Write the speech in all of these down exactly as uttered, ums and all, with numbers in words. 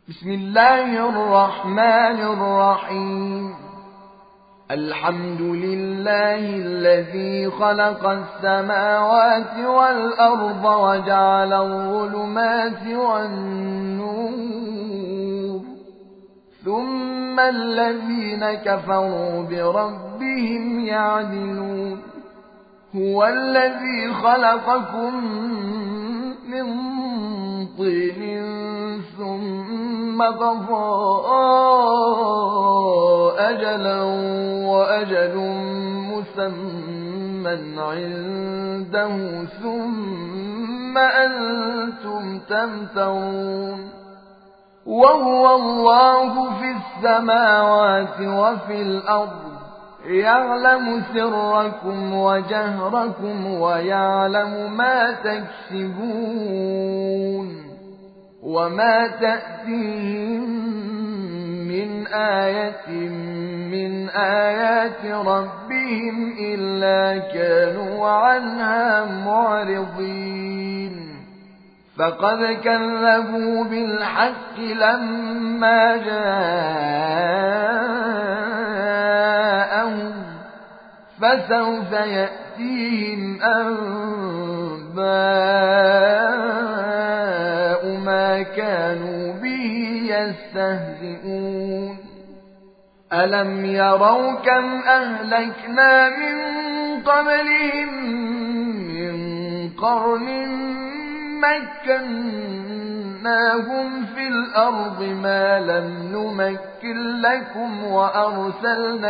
بسم الله الرحمن الرحيم. الحمد لله الذي خلق السماوات والأرض وجعل الظلمات والنور، ثم الذين كفروا بربهم يعدلون. هو الذي خلقكم من طين ثم قضى أجلا وأجل مسمى عنده ثم أنتم تمترون. وهو الله في السماوات وفي الأرض، يعلم سركم وجهركم ويعلم ما تكسبون. وما تأتيهم من آية من آيات ربهم إلا كانوا عنها معرضين. فقد كذبوا بالحق لما جاءهم، فسوف يأتيهم أنباء ما كانوا به يستهزئون. ألم يروا كم أهلكنا من قبلهم من قرن مكناهم في الأرض ما لم نمكن لكم، وأرسلنا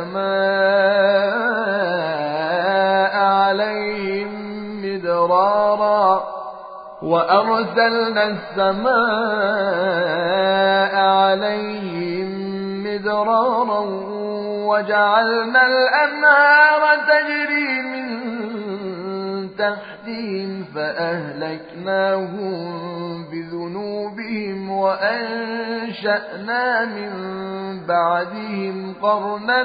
السماء عليهم مدرارا وأرسلنا السماء عليهم مدرارا وجعلنا الأنهار تجري من تحتهم فأهلكناهم بذنوبهم وأنشأنا من بعدهم قرنا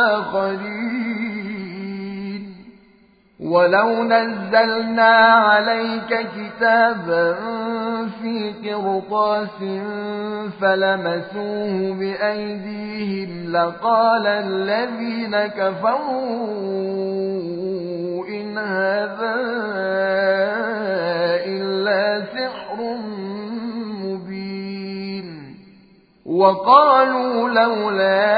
آخرين. ولو نزلنا عليك كتابا في قرطاس فلمسوه بأيديهم لقال الذين كفروا إن هذا إلا سحر مبين. وقالوا لولا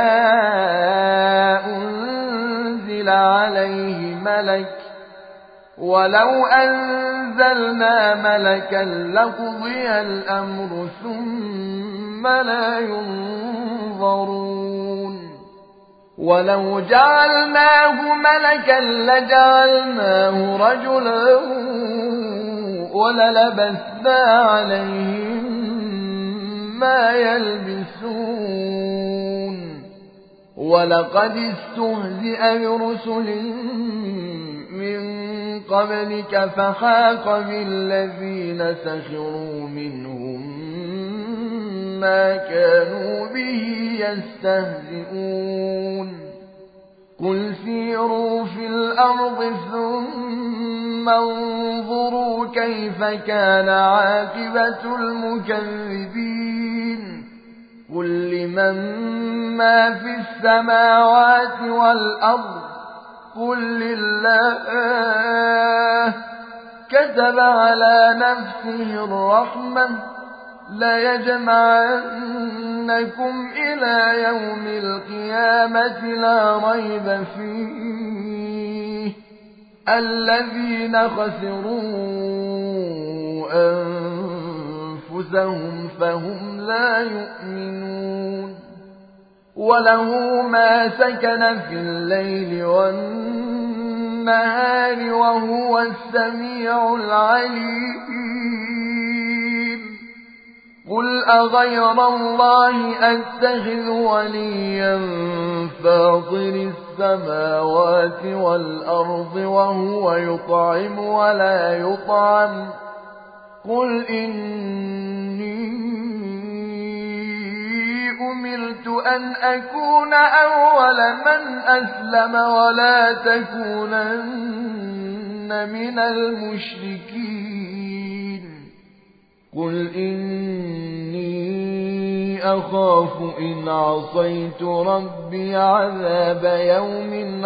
أنزل عليه ملك، ولو أنزلنا ملكا لقضي الأمر ثم لا ينظرون. ولو جعلناه ملكا لجعلناه رجلا وللبسنا عليهم ما يلبسون. ولقد استهزئ برسل من قبلك فحاق بالذين سخروا منهم ما كانوا به يستهزئون. قل سيروا في الأرض ثم انظروا كيف كان عاقبة المكذبين. قل لمن ما في السماوات والأرض قل لله. كتب على نفسه الرحمة ليجمعنكم إلى يوم القيامة لا ريب فيه. الذين خسروا أنفسهم فهم لا يؤمنون. وله ما سكن في الليل والنهار وهو السميع العليم. قل أغير الله أتخذ وليا فاطر السماوات والأرض وهو يطعم ولا يطعم. قل إني أمرت أن أكون أول من أسلم ولا تكونن من المشركين. قل إني أخاف إن عصيت ربي عذاب يوم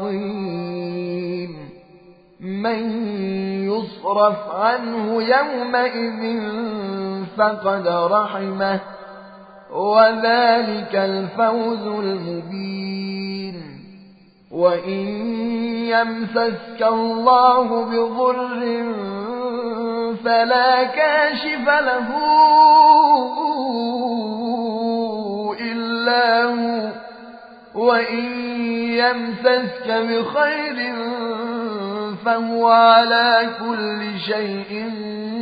عظيم من يصرف عنه يومئذ فقد رحمه وذلك الفوز المبين وإن يمسسك الله بضر فلا كاشف له إلا هو وإن يمسسك بخير فهو على كل شيء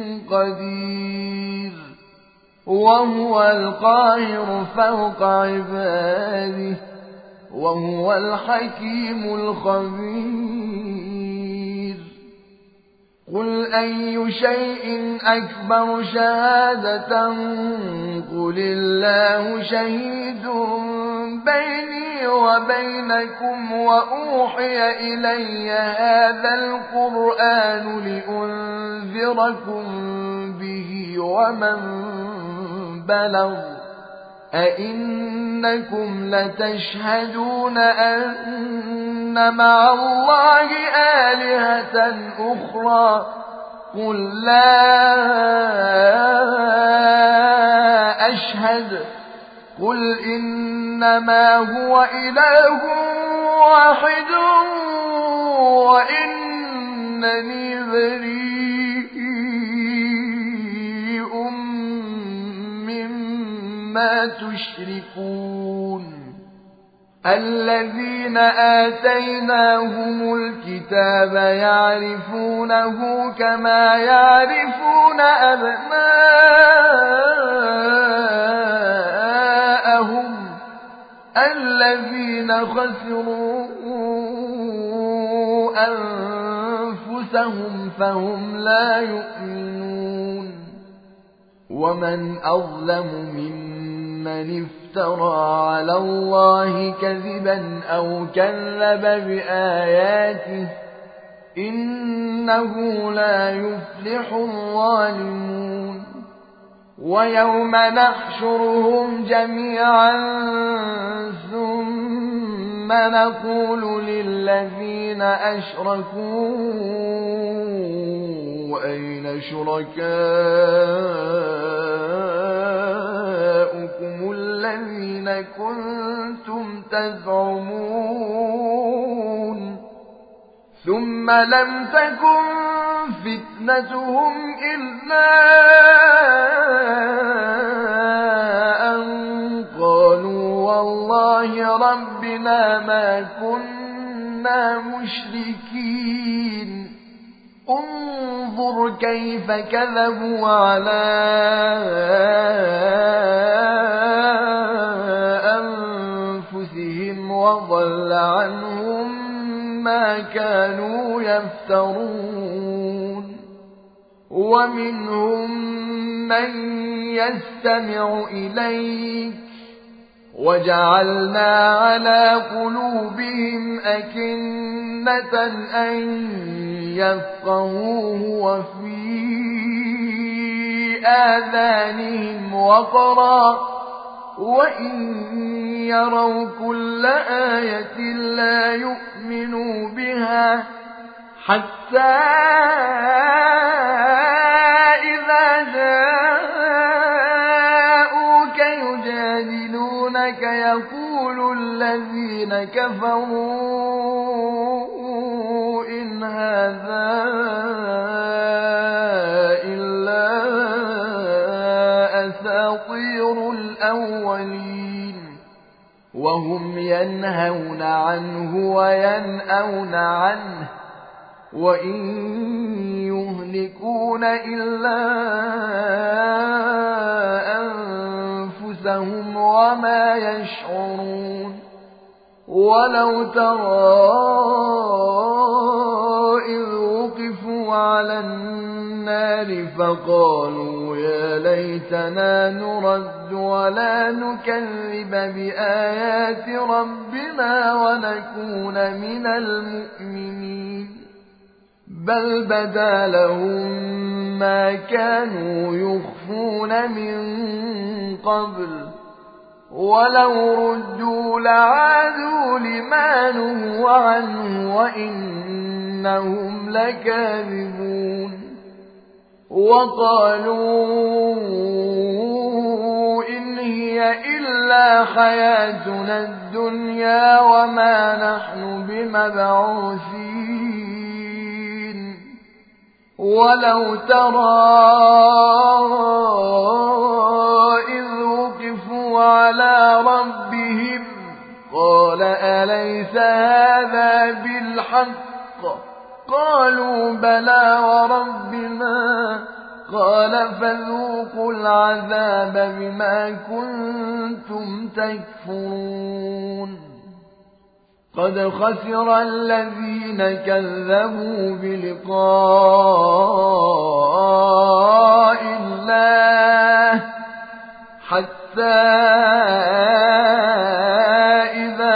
قدير وهو القاهر فوق عباده وهو الحكيم الخبير قل أي شيء أكبر شهادة قل الله شهيد بيني وبينكم وأوحي إلي هذا القرآن لأنذركم به ومن بلغ أئنكم لتشهدون أن مع الله آلهة أخرى قل لا أشهد قل إنما هو إله واحد وإنني بريء مما تشركون الذين آتيناهم الكتاب يعرفونه كما يعرفون أبناءهم الذين خسروا أنفسهم فهم لا يؤمنون ومن أظلم ممن افترى على الله كذبا أو كذب بآياته إنه لا يفلح الظالمون ويوم نحشرهم جميعا ثم نقول للذين أشركوا أين شركاؤكم الذين كنتم تزعمون ثم لم تكن فتنتهم إلا أن قالوا والله ربنا ما كنا مشركين انظر كيف كذبوا على أنفسهم وضل عنهم ما كانوا يفترون ومنهم من يستمع إليك وجعلنا على قلوبهم أكنة أن يفقهوه وفي آذانهم وقرا وإن يروا كل آية لا يؤمنوا بها حتى إذا جاءوك يجادلونك يقول الذين كفروا إن هذا إلا أساطير الأولين وهم ينهون عنه وينأون عنه وإن يهلكون إلا أنفسهم وما يشعرون ولو ترى إذ وقفوا على النار فقالوا يا ليتنا نرد ولا نكذب بآيات ربنا ونكون من المؤمنين بل بدا لهم ما كانوا يخفون من قبل ولو ردوا لعادوا لما نهوا عنه وإنهم لكاذبون وقالوا إن هي إلا حياتنا الدنيا وما نحن بمبعوثين ولو ترى إذ وقفوا على ربهم قال أليس هذا بالحق قالوا بلى وربنا قال فذوقوا العذاب بما كنتم تكفرون قد خسر الذين كذبوا بلقاء الله حتى إذا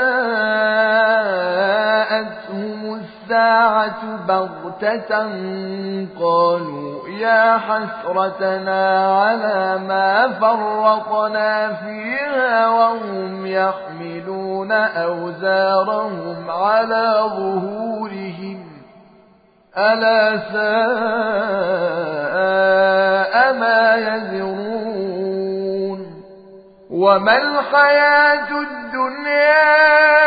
جاءتهم الساعة بغتة قالوا يا حسرتنا على ما فرطنا فيها وهم يحملون أوزارهم على ظهورهم ألا ساء ما يزرون وما الحياة الدنيا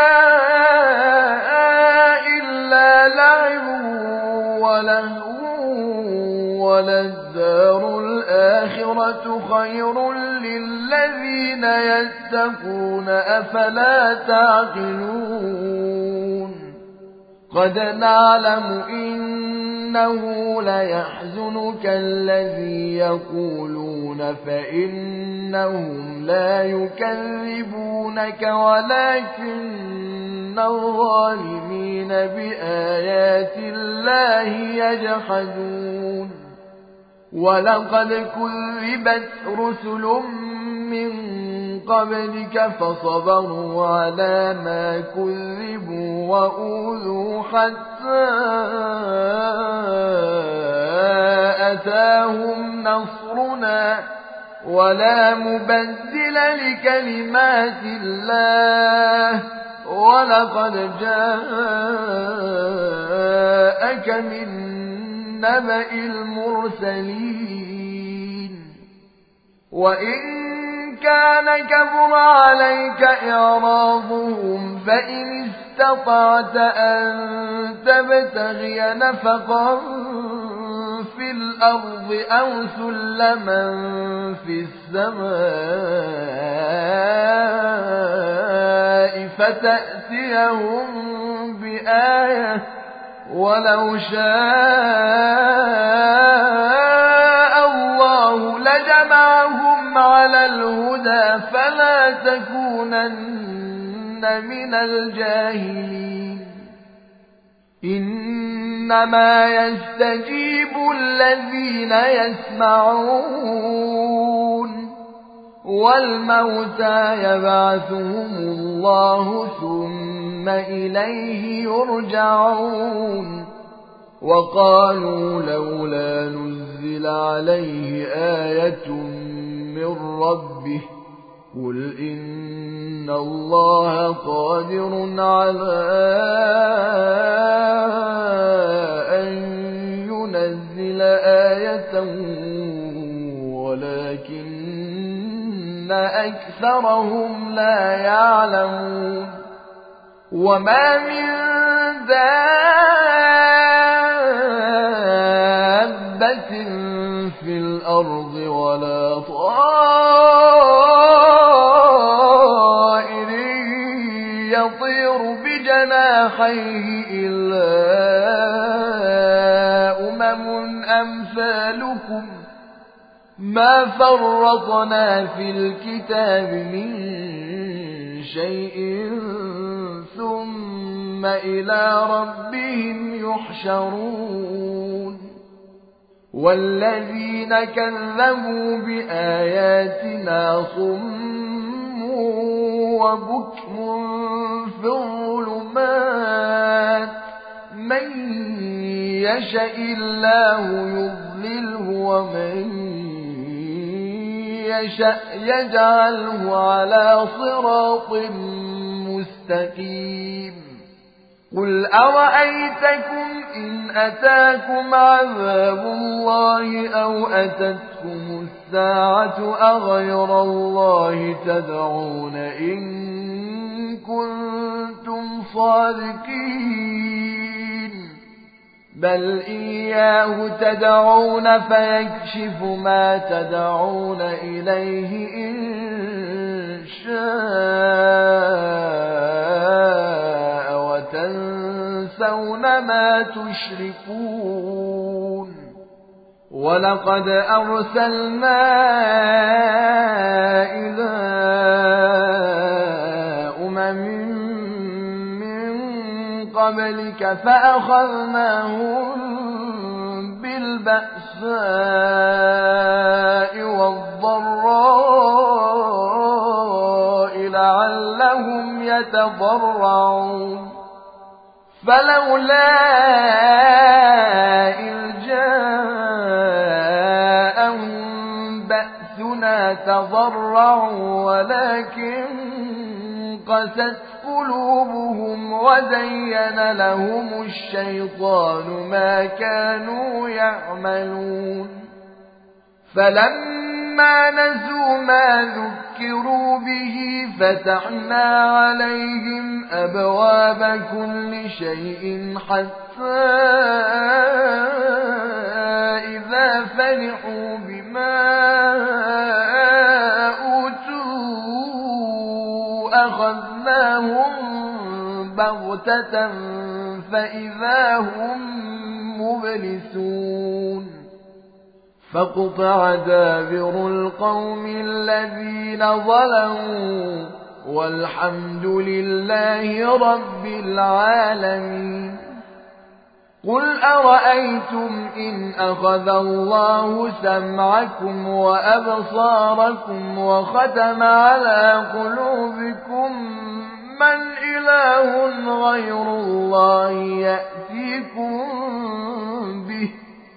إلا لعب ولهو وللدار الآخرة خير للذين يتقون أفلا تعقلون قد نعلم إنه ليحزنك الذي يقولون فإنهم لا يكذبونك ولكن الظالمين بآيات الله يجحدون ولقد كذبت رسل من قبلك فصبروا على ما كذبوا وأوذوا حتى أتاهم نصرنا ولا مبدل لكلمات الله ولقد جاءك من نبأ المرسلين وإن كان كبر عليك إعراضهم فإن استطعت أن تبتغي نفقا في الأرض أو سلما في السماء فتأتيهم بآية ولو شاء الله لجمعهم على الهدى فلا تكونن من الجاهلين إنما يستجيب الذين يسمعون والموتى يبعثهم الله ثم إليه يرجعون وقالوا لولا نزل عليه آية من ربه قل إن الله قادر على أن ينزل آية ولكن أكثرهم لا يعلمون وما من دابة في الأرض ولا طائر يطير بجناحيه إلا أمم أمثالكم ما فرطنا في الكتاب من شيء ثم إلى ربهم يحشرون والذين كذبوا بآياتنا صم وبكم في الظلمات من يشاء الله يضلله يضلله ومن يشأ يجعله على صراط مستقيم قل أرأيتكم إن أتاكم عذاب الله أو أتتكم الساعة أغير الله تدعون إن كنتم صادقين بل إياه تدعون فيكشف ما تدعون إليه إن شاء وتنسون ما تشركون ولقد أرسلنا إلى أمم من قبلك فأخذناهم بالبأساء والضراء لعلهم يتضرعون فلولا إذ جاءهم بأسنا تضرعوا ولكن قست قلوبهم وزين لهم الشيطان ما كانوا يعملون فلما نسوا ما ذكروا به فتحنا عليهم أبواب كل شيء حتى إذا فرحوا بما أوتوا أخذناهم بغتة فإذا هم مبلسون فقطع دابر القوم الذين ظلموا والحمد لله رب العالمين قل أرأيتم إن أخذ الله سمعكم وأبصاركم وختم على قلوبكم من إله غير الله يأتيكم به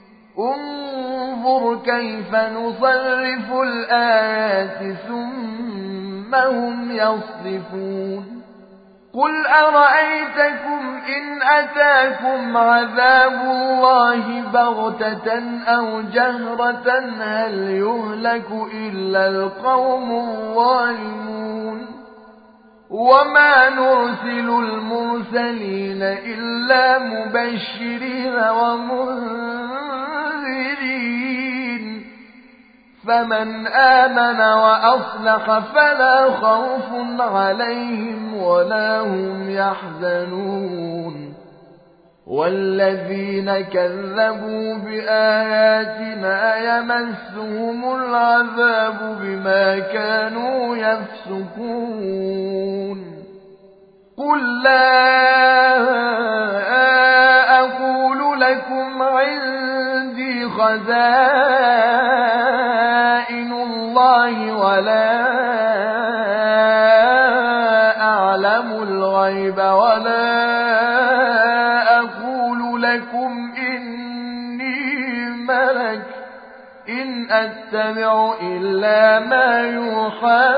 انظر كيف نصرف الآيات ثم هم يصدفون قل أرأيتكم إن أتاكم عذاب الله بغتة أو جهرة هل يهلك إلا القوم الظالمون وما نرسل المرسلين إلا مبشرين ومنذرين فمن آمن وأصلح فلا خوف عليهم ولا هم يحزنون والذين كذبوا بآياتنا يمسهم العذاب بما كانوا يفسقون قل لا أقول لكم عندي خزائن الله ولا أعلم الغيب ولا أقول لكم إني ملك إن أتبع إلا ما يوحى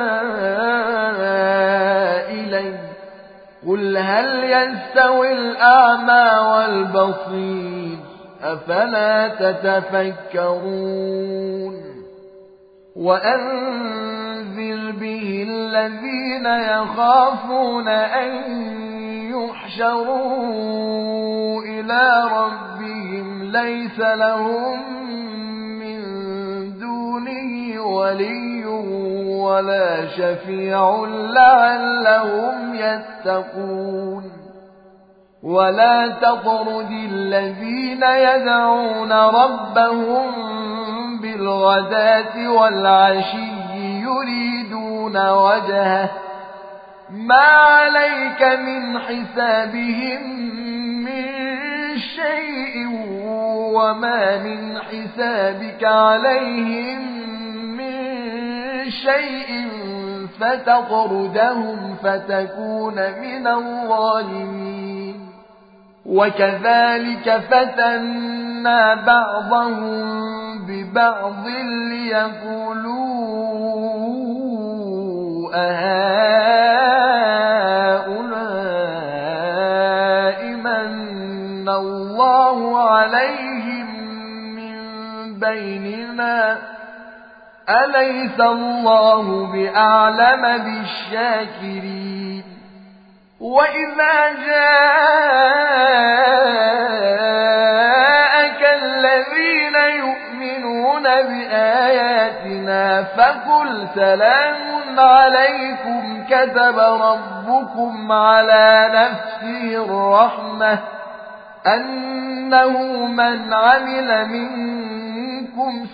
إلي قل هل يستوي الأعمى والبصير أفلا تتفكرون وأنذر به الذين يخافون أن يحشروا إلى ربهم ليس لهم من دونه ولي ولا شفيع لعلهم يتقون ولا تطرد الذين يدعون ربهم بالغداة والعشي يريدون وجهه ما عليك من حسابهم من شيء وما من حسابك عليهم من شيء فتطردهم فتكون من الظالمين وكذلك فتن فَتَنَّا بَعْضَهُم بِبَعْضٍ لِيَقُولُوا أَهَٰؤُلَاءِ مَنَّ اللَّهُ عَلَيْهِم مِّن بَيْنِنَا أَلَيْسَ اللَّهُ بِأَعْلَمَ بِالشَّاكِرِينَ وَإِذَا جَاءَكَ الَّذِينَ يُؤْمِنُونَ بِآيَاتِنَا فَقُلْ سَلَامٌ عَلَيْكُمْ كَتَبَ رَبُّكُمْ عَلَى نَفْسِهِ الرَّحْمَةَ أَنَّهُ مَنْ عَمِلَ مِنكُمْ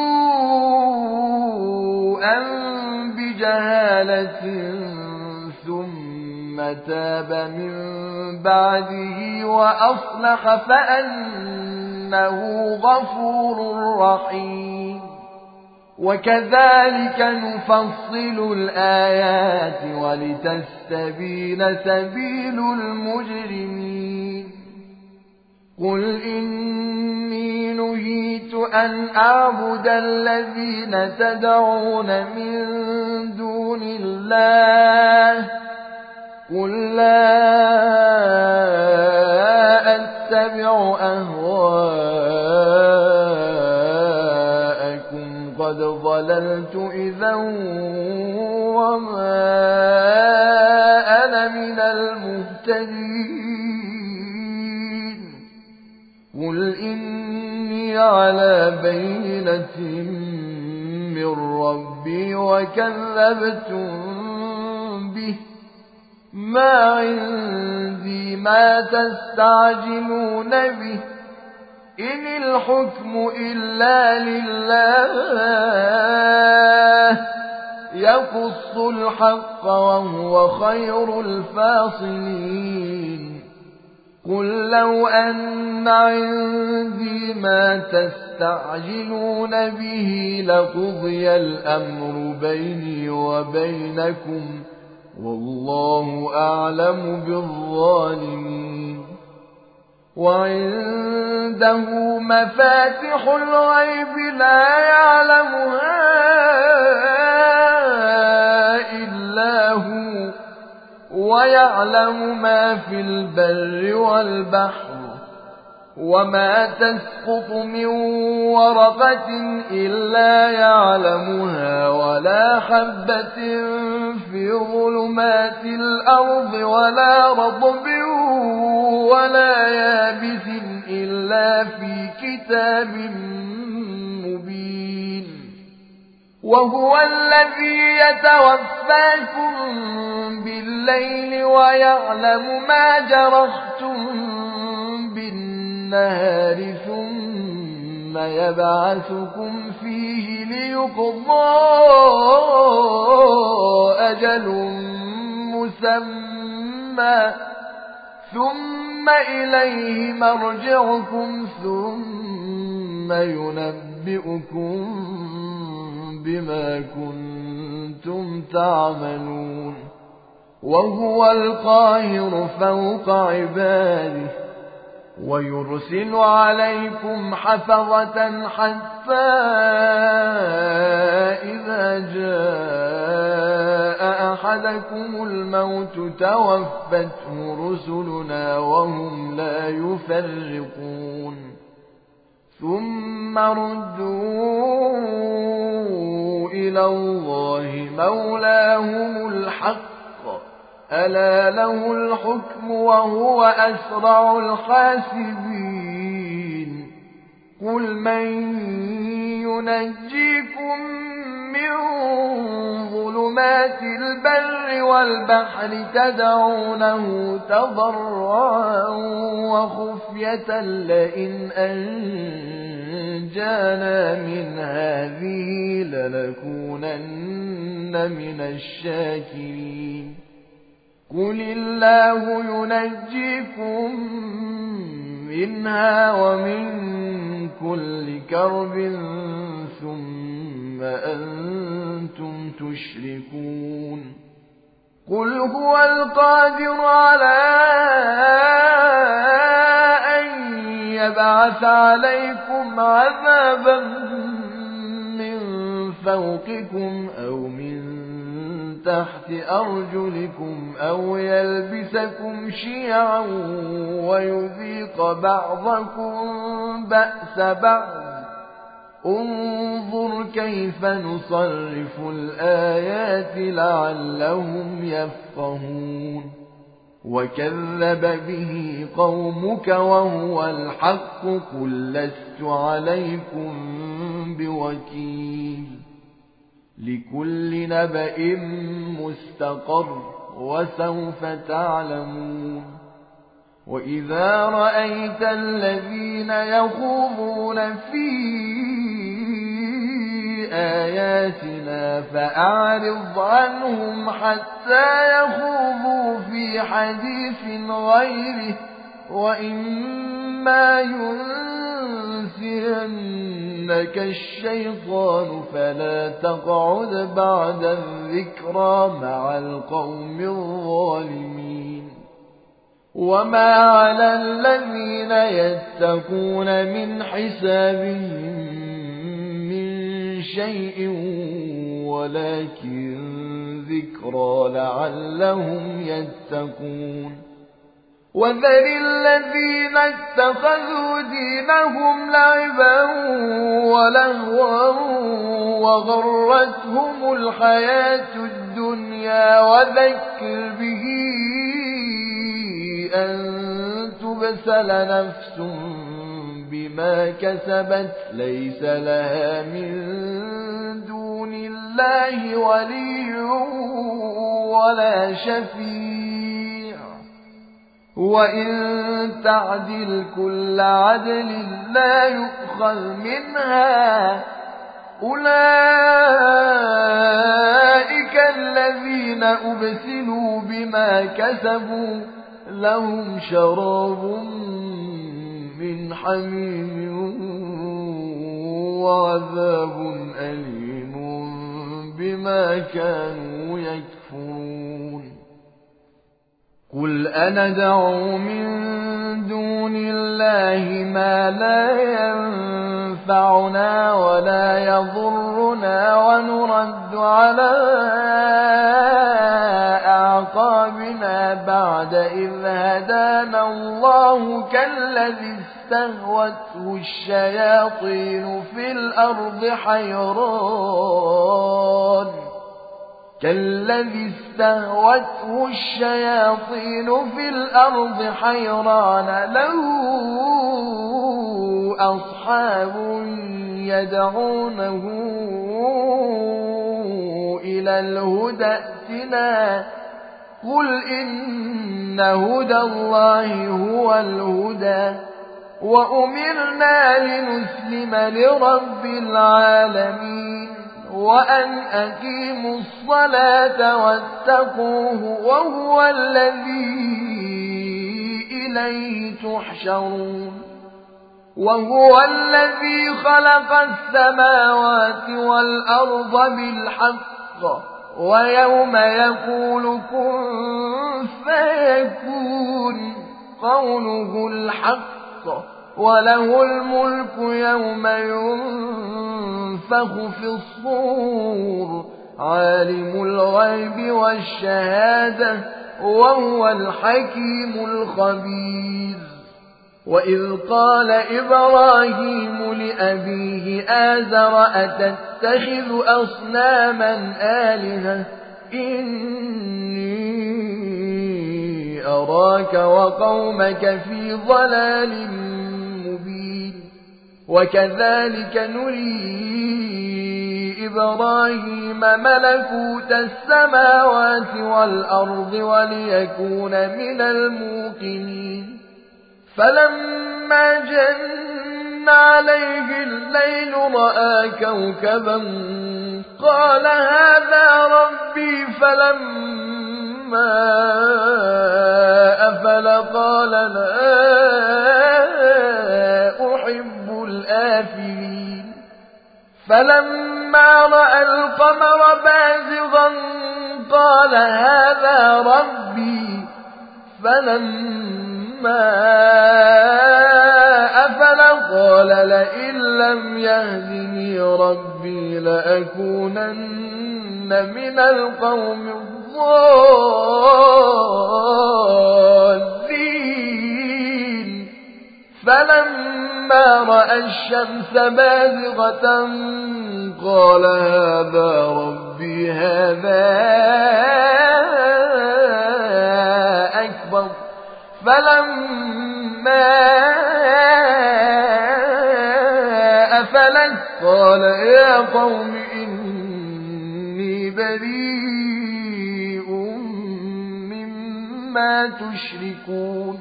سُوءًا بِجَهَالَةٍ ثُمَّ تَابَ مِن بَعْدِهِ وَأَصْلَحَ فَأَنَّهُ غَفُورٌ رَّحِيمٌ وَكَذَلِكَ نُفَصِّلُ الْآيَاتِ وَلِتَسْتَبِينَ سَبِيلُ الْمُجْرِمِينَ قُلْ إِنِّي نُهِيتُ أَنْ أَعْبُدَ الَّذِينَ تَدْعُونَ مِن دُونِ اللَّهِ قُل لَّا أَتَّبِعُ أَهْوَاءَكُمْ قَدْ ضَلَلْتُ إِذًا وَمَا أَنَا مِنَ الْمُهْتَدِينَ قُلْ إِنِّي عَلَى بَيِّنَةٍ مِّن رَّبِّي وَكَذَّبْتُم بِهِ مَا عِندِي مَا تَسْتَعْجِلُونَ بِهِ إِنِ الْحُكْمُ إِلَّا لِلَّهِ يَقُصُّ الْحَقَّ وَهُوَ خَيْرُ الْفَاصِلِينَ قُل لَّوْ أَنَّ عِندِي مَا تَسْتَعْجِلُونَ بِهِ لَقُضِيَ الْأَمْرُ بَيْنِي وَبَيْنَكُمْ وَاللَّهُ أَعْلَمُ بِالظَّالِمِينَ وَعِندَهُ مَفَاتِحُ الْغَيْبِ لَا يَعْلَمُهَا إِلَّا هُوَ وَيَعْلَمُ مَا فِي الْبَرِّ وَالْبَحْرِ وَمَا تَسْقُطُ مِنْ وَرَقَةٍ إِلَّا يَعْلَمُهَا وَلَا حَبَّةٍ فِي ظُلُمَاتِ الْأَرْضِ وَلَا رَطْبٍ وَلَا يَابِسٍ إِلَّا فِي كِتَابٍ مُبِينٍ وَهُوَ الَّذِي يَتَوَفَّاكُم بِاللَّيْلِ وَيَعْلَمُ مَا جَرَحْتُم بِالنَّهَارِ ثُمَّ يَبْعَثُكُمْ فِيهِ لِيُقْضَىٰ أَجَلٌ مُّسَمًّى ثُمَّ إِلَيْهِ مَرْجِعُكُمْ ثُمَّ يُنَبِّئُكُم بِمَا كُنتُمْ تَعْمَلُونَ وَهُوَ الْقَاهِرُ فَوْقَ عِبَادِهِ وَيُرْسِلُ عَلَيْكُمْ حَفَظَةً حَتَّى إِذَا جَاءَ أَحَدَكُمُ الْمَوْتُ تَوَفَّتْهُ رُسُلُنَا وَهُمْ لَا يُفَرِّطُونَ ثُمَّ رُدُّوا إِلَى اللَّهِ مَوْلَاهُمُ الْحَقِّ أَلَا لَهُ الْحُكْمُ وَهُوَ أَسْرَعُ الْحَاسِبِينَ قُلْ مَن يُنَجِّيكُم مِّن ظُلُمَاتِ الْبَرِّ وَالْبَحْرِ تَدْعُونَهُ تَضَرُّعًا وَخُفْيَةً لَّئِنْ أَنجَانَا مِنْ هَٰذِهِ لَنَكُونَنَّ مِنَ الشَّاكِرِينَ قُلِ اللَّهُ يُنَجِّيكُم مِّنْهَا وَمِن كُلِّ كَرْبٍ ثُمَّ أَنتُمْ تُشْرِكُونَ قُلْ هُوَ الْقَادِرُ عَلَىٰ أَن يبعث عليكم عذابا من فوقكم أو من تحت أرجلكم أو يلبسكم شيعا ويذيق بعضكم بأس بعض انظر كيف نصرف الآيات لعلهم يفقهون وكذب به قومك وهو الحق قل لست عليكم بوكيل لكل نبأ مستقر وسوف تعلمون وإذا رأيت الذين يخوضون في آياتنا فأعرض عنهم حتى يخوضوا في حديث غيره وإما ينسينك الشيطان فلا تقعد بعد الذكرى مع القوم الظالمين وما على الذين يتقون من حسابهم شيء ولكن ذكرى لعلهم يتقون وذر الذين اتخذوا دينهم لعبا ولهوا وغرتهم الحياة الدنيا وذكر به أن تبسل نفس بما كسبت ليس لها من دون الله ولي ولا شفيع وإن تعدل كل عدل لا يؤخذ منها أولئك الذين أبسلوا بما كسبوا لهم شراب من حميم وعذاب أليم بما كانوا يكفرون قل أندعو من دون الله ما لا ينفعنا ولا يضرنا ونرد على أعقابنا بعد إذ هدانا الله كالذي استهوته الشياطين في الأرض حيران كالذي استهوته الشياطين في الأرض حيران له أصحاب يدعونه إلى الهدى ائتنا قل إن هدى الله هو الهدى وأمرنا لنسلم لرب العالمين وأن أقيموا الصلاة واتقوه وهو الذي إليه تحشرون وهو الذي خلق السماوات والأرض بالحق ويوم يقول كن فيكون قوله الحق وله الملك يوم ينفخ في الصور عالم الغيب والشهادة وهو الحكيم الخبير وإذ قال إبراهيم لأبيه آزر أتتخذ أصناما آلهة إني أراك وقومك في ضلال مبين وكذلك نري إبراهيم ملكوت السماوات والأرض وليكون من الموقنين فلما جن عليه الليل رأى كوكبا قال هذا ربي فلما أفل قال لا أحب الآفلين فلما رأى القمر بازغا قال هذا ربي فلما أفل قال لئن لم يهدني ربي لأكونن من القوم الضالين فلما رأى الشمس بازغة قال هذا ربي هذا أكبر فلما أفلت قال يا قوم إني بريء مما تشركون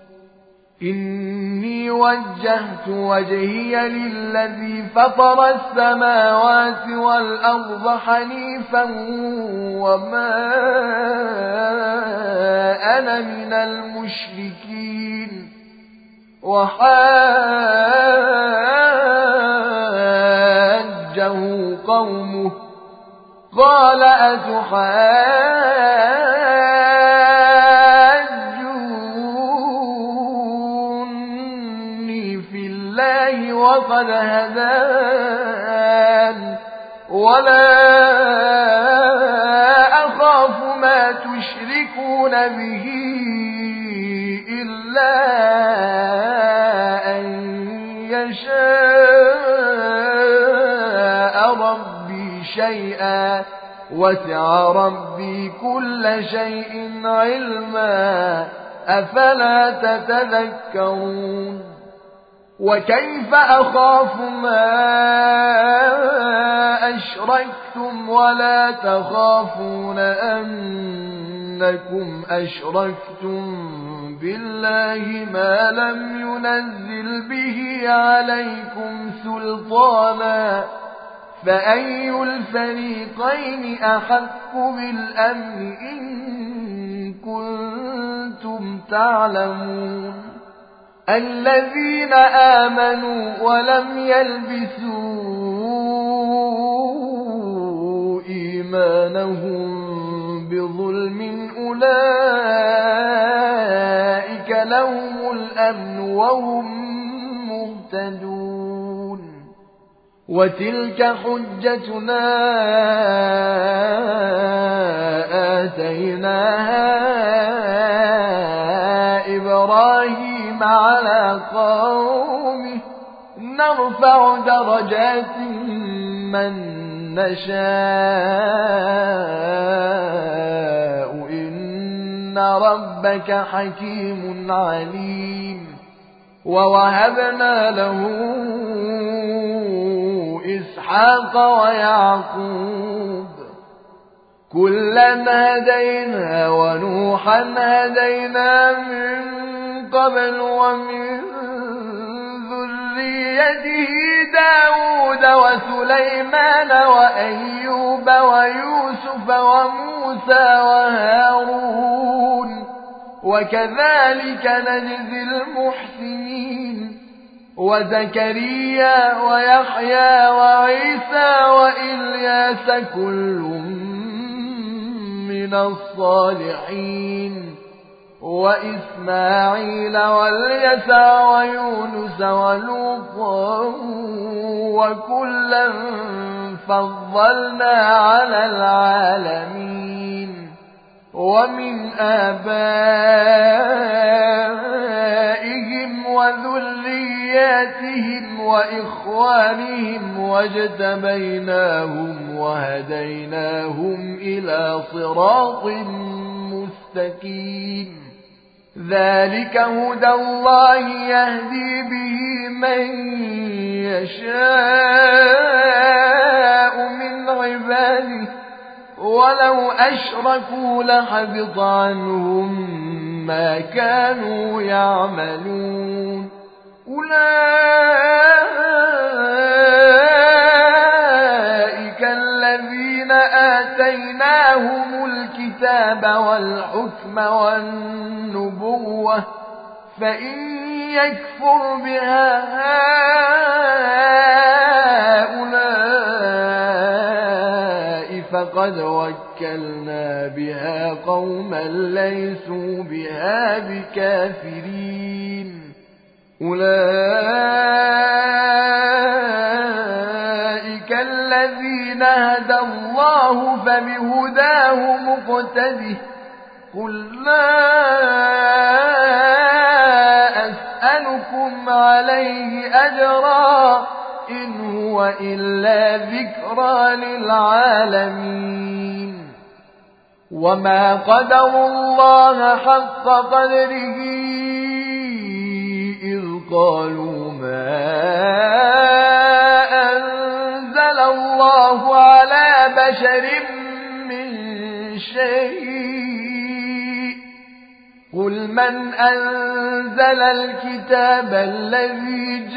إني وجهت وجهي للذي فطر السماوات والأرض حنيفا وما أنا من المشركين وحاجه قومه قال أتحاجوني في الله وقد هدان ولا أخاف ما تشركون به إلا أن يشاء ربي شيئا وسع ربي كل شيء علما أفلا تتذكرون وكيف أخاف ما أشركتم ولا تخافون أنكم أشركتم بالله ما لم ينزل به عليكم سلطانا فأي الفريقين أحق بالأمن إن كنتم تعلمون الذين آمنوا ولم يلبسوا إيمانهم بظلم أولئك لهم الأمن وهم مهتدون وتلك حجتنا آتيناها إبراهيم على قومه نرفع درجات من نشاء إن ربك حكيم عليم ووهبنا له إسحاق ويعقوب كلا هدينا ونوحا هدينا من قبل ومن ذريته داود وسليمان وأيوب ويوسف وموسى وهارون وكذلك نجزي المحسنين وزكريا ويحيى وعيسى وإلياس كل من الصالحين وإسماعيل واليسع ويونس ولوطا وكلا فضلنا على العالمين ومن آبائهم وذرياتهم وإخوانهم واجتبيناهم وهديناهم إلى صراط مستقيم ذلك هدى الله يهدي به من يشاء من عباده ولو أشركوا لحبط عنهم ما كانوا يعملون أولئك الذين آتيناهم الكتاب والحكم والنبوة فإن يكفر بها هؤلاء فقد وكلنا بها قوما ليسوا بها بكافرين أولئك الذين هدى الله فبهداه مقتده قل لا أسألكم عليه أجرا إن هو إلا ذكرى للعالمين وما قدروا الله حق قدره إذ قالوا ما أنزل الله على بشر من شيء قل من أنزل الكتاب الذي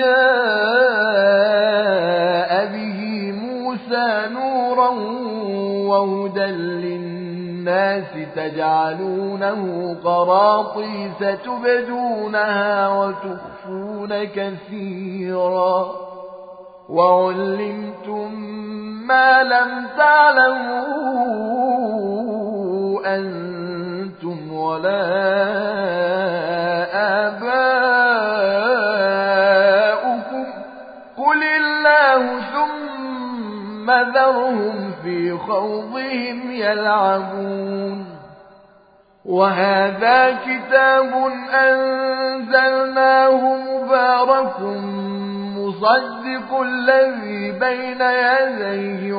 جاء به موسى نورا وهدى للناس تجعلونه قراطيس تبدونها وتخفون كثيرا وعلمتم ما لم تعلموا أنتم ولا آباؤكم قل الله ثم ذرهم في خوضهم يلعبون وهذا كتاب أنزلناه مبارك مصدق الذي بين يديه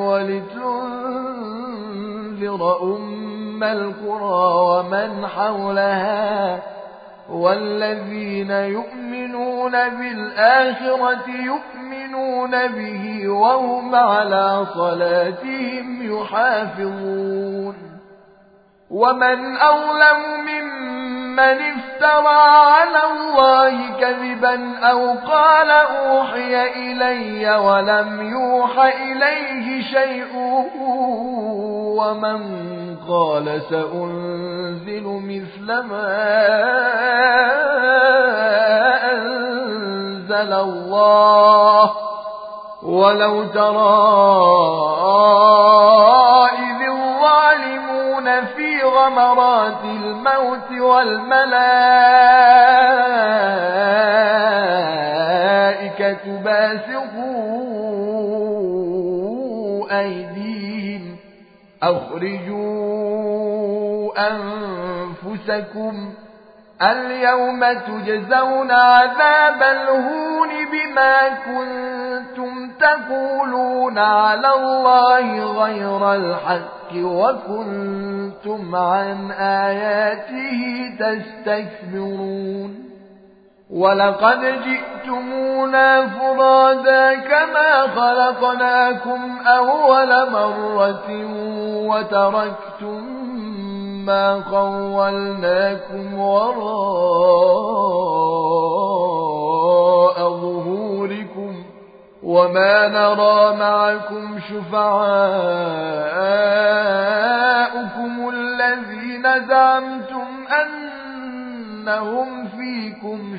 ولتنذر أم القرى ومن حولها والذين يؤمنون بالآخرة يؤمنون به وهم على صلاتهم يحافظون ومن أظلم ممن افترى على الله كذبا أو قال أوحي إلي ولم يوحى إليه شيء ومن قال سأنزل مثل ما أنزل الله ولو ترى إذ الظالمون في غمرات الموت والملائكة باسطوا أيديهم أخرجوا أنفسكم اليوم تجزون عذاب الهون بما كنتم تقولون على الله غير الحق وكنتم عن آياته تستكبرون ولقد جئتمونا فرادا كما خلقناكم أول مرة وتركتم ما خولناكم وراء ظهوركم وما نرى معكم شفعاءكم الذين زعمتم أنهم فيكم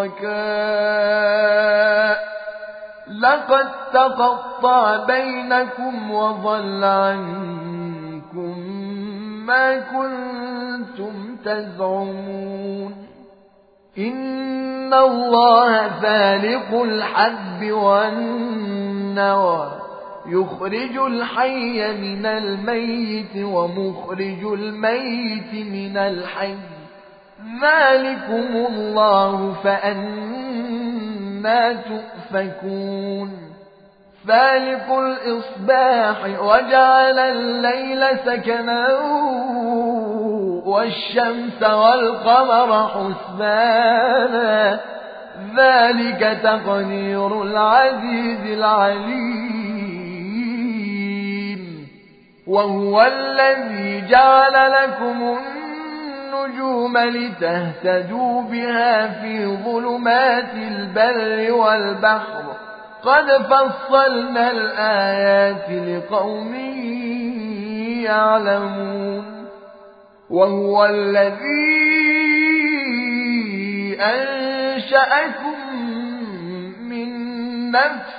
شركاء لقد تقطع بينكم وضل عنكم ما كنتم تزعمون إن الله فالق الحب والنوى يخرج الحي من الميت ومخرج الميت من الحي ذلكم الله فأنا تؤفكون فالق الإصباح وجعل الليل سكنا والشمس والقمر حسبانا ذلك تقدير العزيز العليم وهو الذي جعل لكم النجوم لتهتدوا بها في ظلمات البر والبحر قد فصلنا الآيات لقوم يعلمون وهو الذي أنشأكم من نفس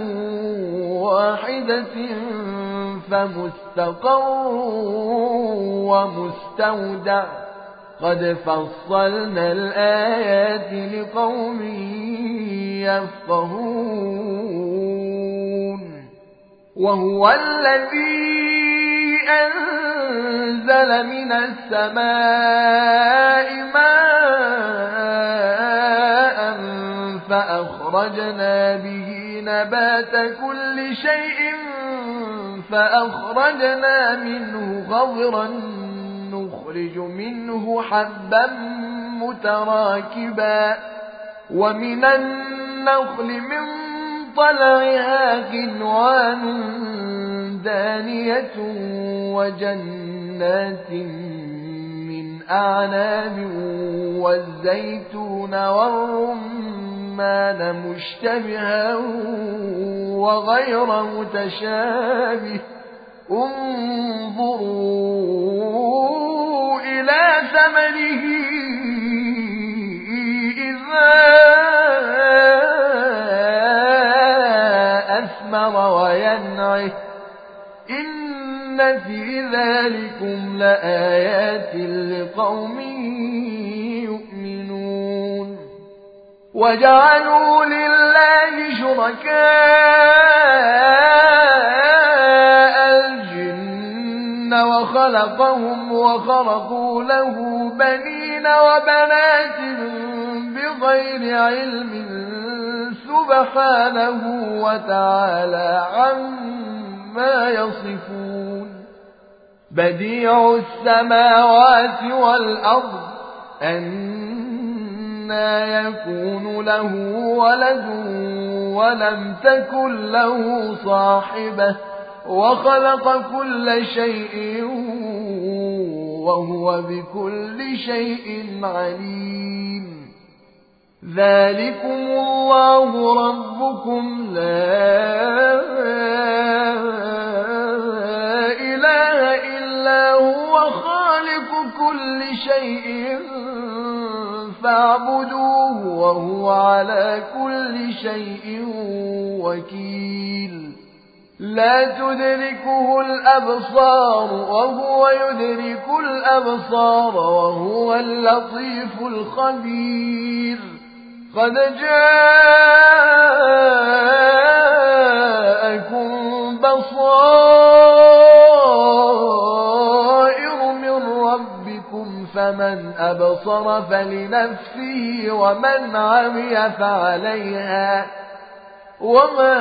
واحدة فمستقر ومستودع قد فصلنا الآيات لقوم يفقهون وهو الذي أنزل من السماء ماء فأخرجنا به نبات كل شيء فأخرجنا منه خضرا نخرج منه حبا متراكبا ومن النخل من طلعها كنوان دانية وجنات من أعناب والزيتون والرمان مشتبها وغير متشابه انظروا إلى ثمره إذا أثمر وينعه إن في ذلكم لآيات لقوم يؤمنون وجعلوا لله شركاء الجن وخلقهم وخرقوا له بنين وبنات بغير علم سبحانه وتعالى عما يصفون بديع السماوات والأرض أنى يكون له ولد ولم تكن له صاحبة وخلق كل شيء وهو بكل شيء عليم ذلكم الله ربكم لا إله إلا هو خالق كل شيء فاعبدوه وهو على كل شيء وكيل لا تدركه الأبصار وهو يدرك الأبصار وهو اللطيف الخبير قد جاءكم بصائر من ربكم فمن أبصر فلنفسه ومن عمي فعليها وما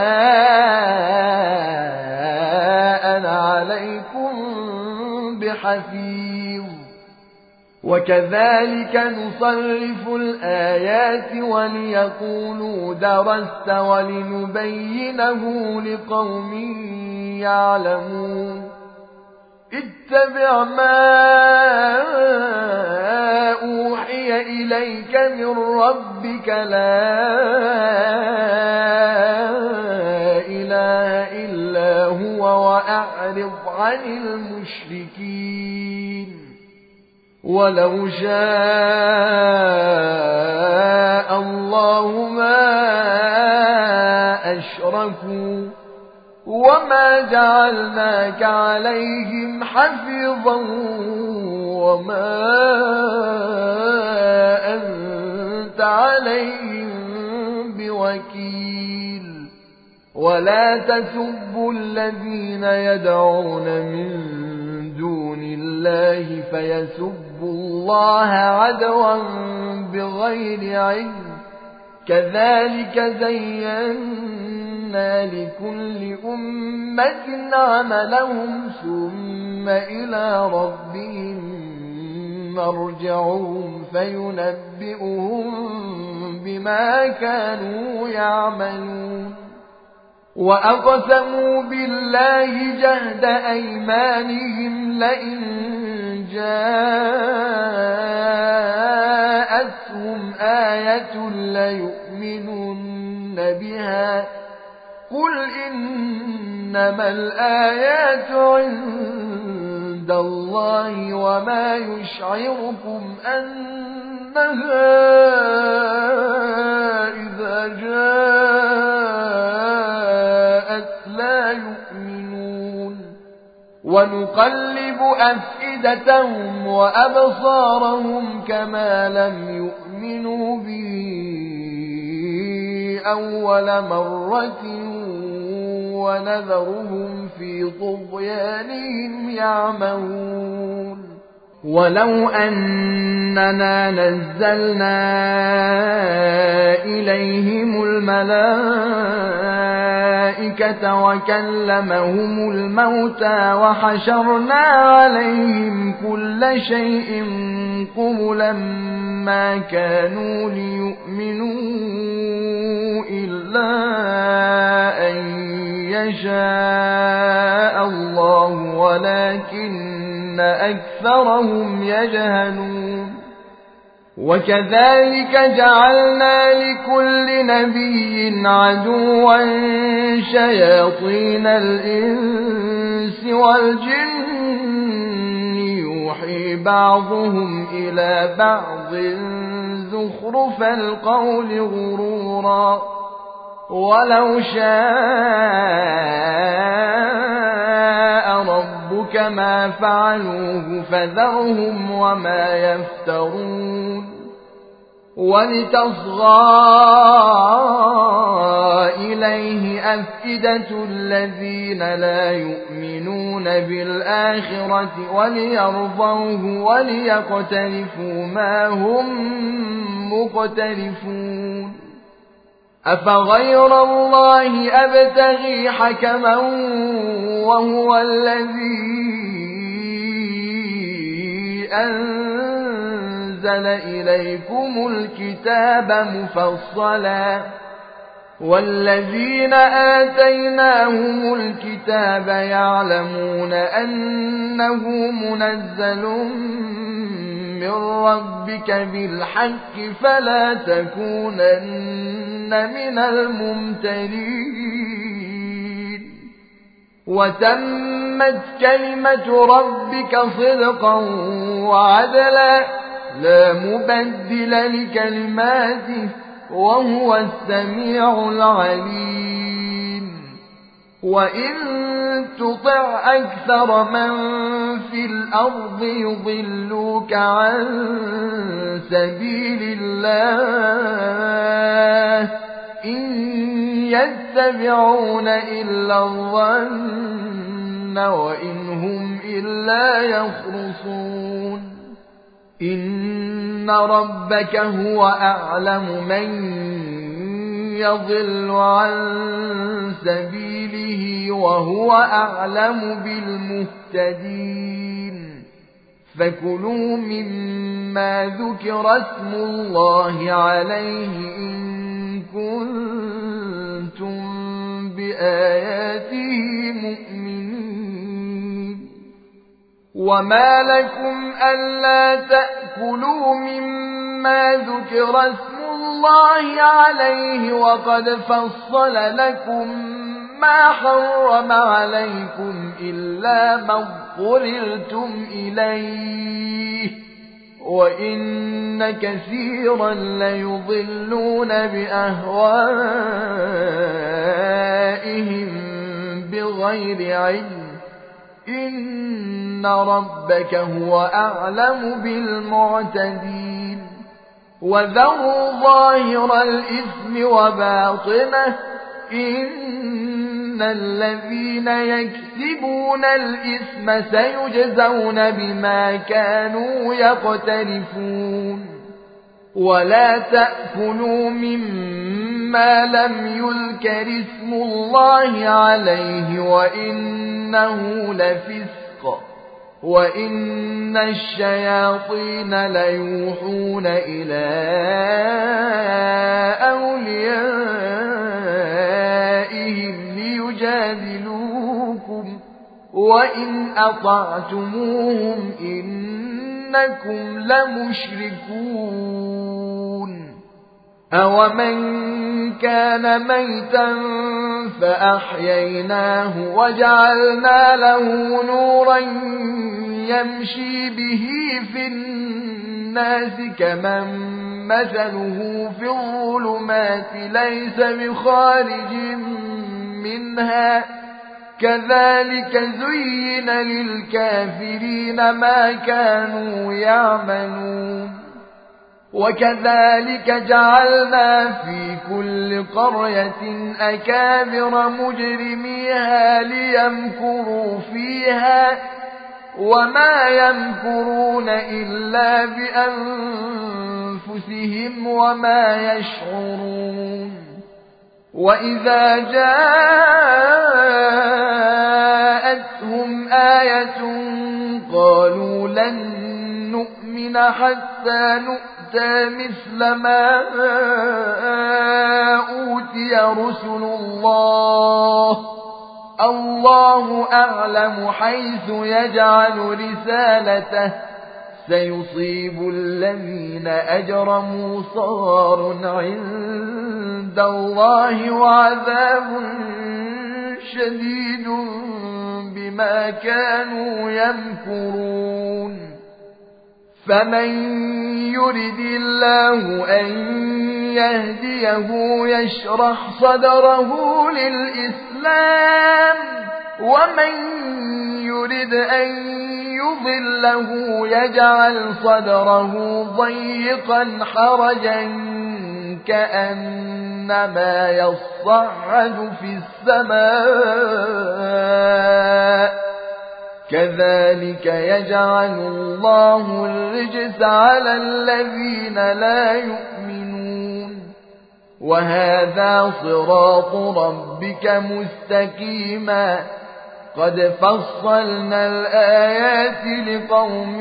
أنا عليكم بحفيظ وكذلك نصرف الآيات وليقولوا درست ولنبينه لقوم يعلمون اتبع ما أوحي إليك من ربك لا إله إلا هو وأعرض عن المشركين ولو شاء الله ما أشركوا وما جعلناك عليهم حفيظا وما أنت عليهم بوكيل ولا تسبوا الذين يدعون من دون الله فيسبوا الله عدوا بغير علم كذلك زينا لكل أمة عملهم ثم إلى ربهم مرجعهم فينبئهم بما كانوا يعملون وأقسموا بالله جهد أيمانهم لئن جاءتهم آية ليؤمنن بها قل إنما الآيات عند الله وما يشعركم أنها إذا جاءت لا يؤمنون ونقلب أفئدتهم أفئدتهم وأبصارهم كما لم يؤمنوا به أول مرة ونذرهم في طغيانهم يعمهون ولو أننا نزلنا إليهم الملائكة وكلمهم الموتى وحشرنا عليهم كل شيء قبلا ما كانوا ليؤمنوا إلا أن يشاء الله ولكن أكثرهم يجهلون وكذلك جعلنا لكل نبي عدوا شياطين الإنس والجن يوحي بعضهم إلى بعض زخرف القول غرورا ولو شاء ربك ما فعلوه فذرهم وما يفترون ولتصغى إليه أفئدة الذين لا يؤمنون بالآخرة وليرضوه وليقترفوا ما هم مقترفون أفغير الله أبتغي حكما وهو الذي أنزل إليكم الكتاب مفصلا والذين آتيناهم الكتاب يعلمون أنه منزل من ربك بالحق فلا تكونن من الممترين وتمت كلمة ربك صدقا وعدلا لا مبدل لكلماته وهو السميع العليم وإن تطع أكثر من في الأرض يضلوك عن سبيل الله إن يتبعون إلا الظن وإن هم إلا يخرصون إن ربك هو أعلم من يضل عن سبيله وهو أعلم بالمهتدين فكلوا مما ذكر اسم الله عليه إن كنتم بآياته مؤمنين وما لكم ألا تأكلوا مما ذكر اسم الله عليه وقد فصل لكم ما حرم عليكم إلا ما اضطررتم إليه وإن كثيرا ليضلون بأهوائهم بغير علم إن ربك هو أعلم بالمعتدين وذروا ظاهر الإثم وباطنه إن الذين يكسبون الإثم سيجزون بما كانوا يقترفون ولا تأكلوا مما لم يذكر اسم الله عليه وإنه لفسق وإن الشياطين ليوحون إلى أوليائهم ليجادلوكم وإن أطعتموهم إنكم لمشركون أومن كان ميتا فأحييناه وجعلنا له نورا يمشي به في الناس كمن مثله في الظلمات ليس بخارج منها كذلك زين للكافرين ما كانوا يعملون وكذلك جعلنا في كل قرية أكابر مجرميها ليمكروا فيها وما يمكرون إلا بأنفسهم وما يشعرون وإذا جاءتهم آية قالوا لن نؤمن حتى نؤتى مثل ما أوتي رسل الله الله أعلم حيث يجعل رسالته سيصيب الذين أجرموا صغار عند الله وعذاب شديد بما كانوا يمكرون فمن يرد الله أن يهديه يشرح صدره للإسلام ومن يرد أن يضله يجعل صدره ضيقا حرجا كأنما يصعد في السماء كذلك يجعل الله الرجس على الذين لا يؤمنون وهذا صراط ربك مستقيما قد فصلنا الآيات لقوم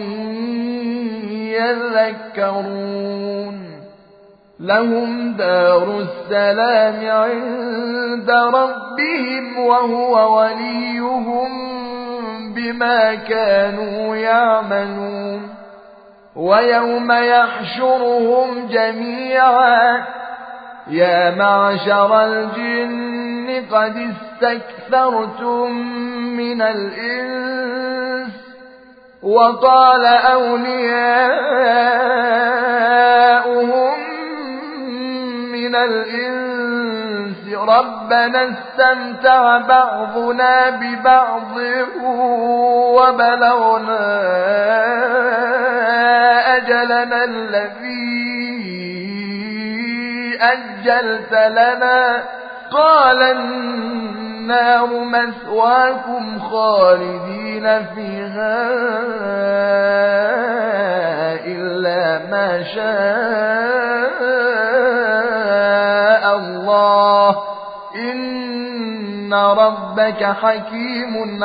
يذكرون لهم دار السلام عند ربهم وهو وليهم بما كانوا يعملون ويوم يحشرهم جميعا يا معشر الجن قد استكثرتم من الإنس وقال أولياؤهم من الإنس ربنا استمتع بعضنا ببعض وبلغنا أجلنا الذي أجلت لنا قال النار مثواكم خالدين فيها إلا ما شاء الله إن ربك حكيم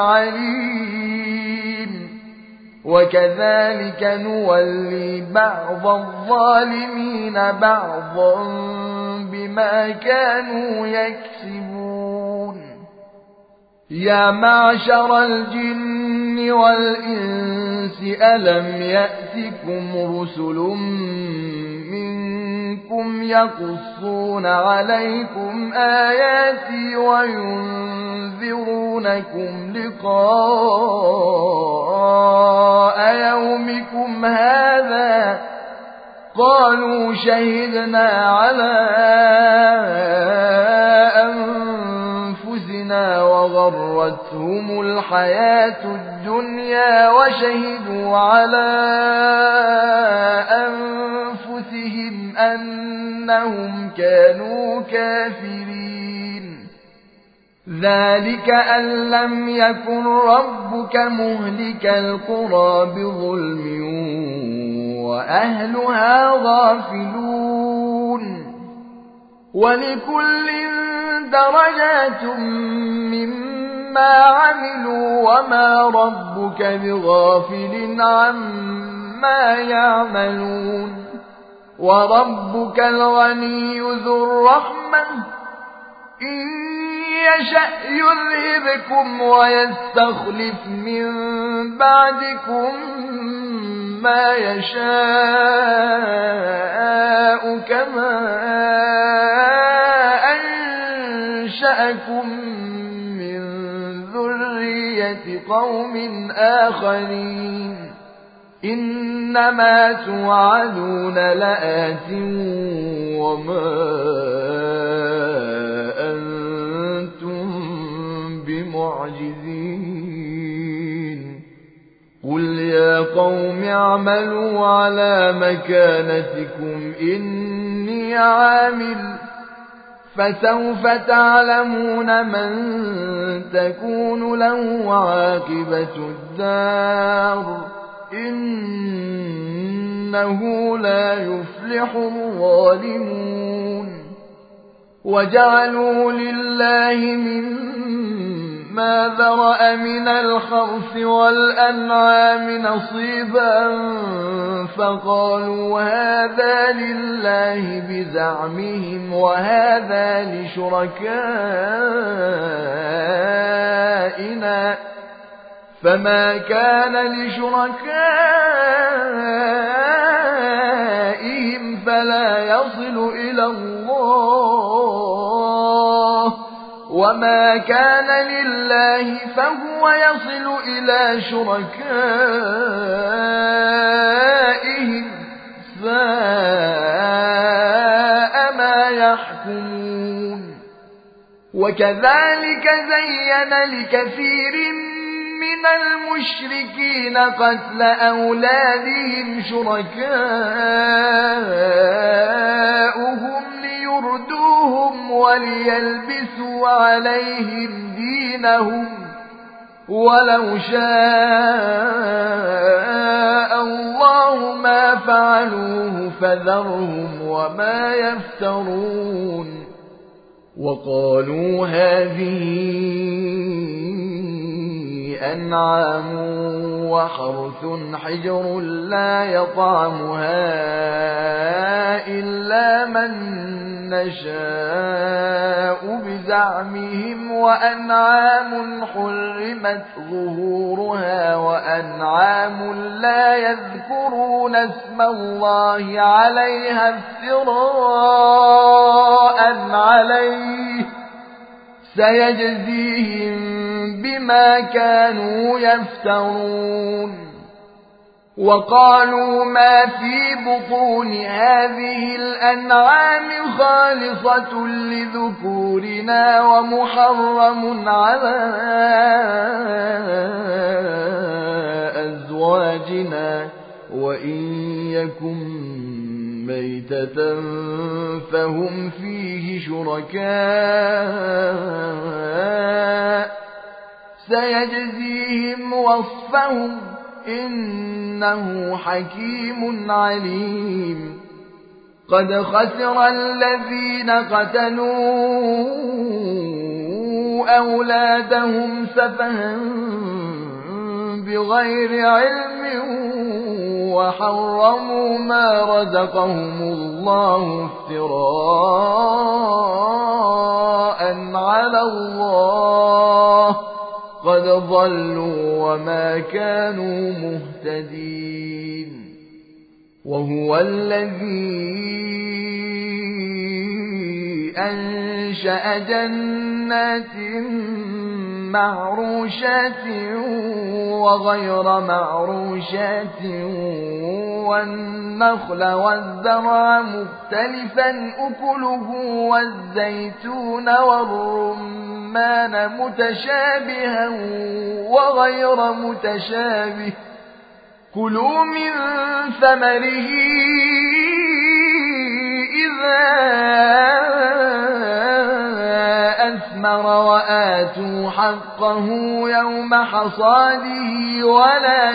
عليم وكذلك نولي بعض الظالمين بعضا بما كانوا يكسبون يا معشر الجن والإنس ألم يأتكم رسل منكم يقصون عليكم آياتي وينذرونكم لقاء يومكم هذا قالوا شهدنا على أنفسنا وغرتهم الحياة الدنيا وشهدوا على أنفسهم أنهم كانوا كافرين ذلك أن لم يكن ربك مهلك القرى بظلم وأهلها غافلون ولكل درجات مما عملوا وما ربك بغافل عما يعملون وربك الغني ذو الرحمة إن يشأ يذهبكم ويستخلف من بعدكم ما يشاء كما أنشأكم من ذرية قوم آخرين إنما توعدون لآت وما أنتم بمعجزين يا قوم اعملوا على مكانتكم إني عامل فسوف تعلمون من تكون له عاقبة الدار إنه لا يفلح الظالمون وجعلوا لله مما ذرأ من الخرث والأنعام نصيبا فقالوا هذا لله بزعمهم وهذا لشركائنا فما كان لشركائهم فلا يصل إلى الله وما كان لله فهو يصل إلى شركائهم ساء ما يحكمون وكذلك زين لكثير من المشركين قتل أولادهم شركاؤهم ليردوهم وليلبسوا عليهم دينهم ولو شاء الله ما فعلوه فذرهم وما يفترون وقالوا هذه أنعام وحرث حجر لا يطعمها إلا من نشاء بزعمهم وأنعام حرمت ظهورها وأنعام لا يذكرون اسم الله عليها افتراء عليه سيجزيهم بما كانوا يفترون وقالوا ما في بطون هذه الأنعام خالصة لذكورنا ومحرم على أزواجنا وإن يكن ميتة فهم فيه شركاء سيجزيهم وصفهم إنه حكيم عليم قد خسر الذين قتلوا أولادهم سفها بغير علم وحرموا ما رزقهم الله افتراء على الله قد ضلوا وما كانوا مهتدين وهو الذي أنشأ جنات معروشات وغير معروشات والنخل والزرع مختلفا أكله والزيتون والرمان متشابها وغير متشابه كلوا من ثمره إذا أثمر وآتوا حقه يوم حصاده ولا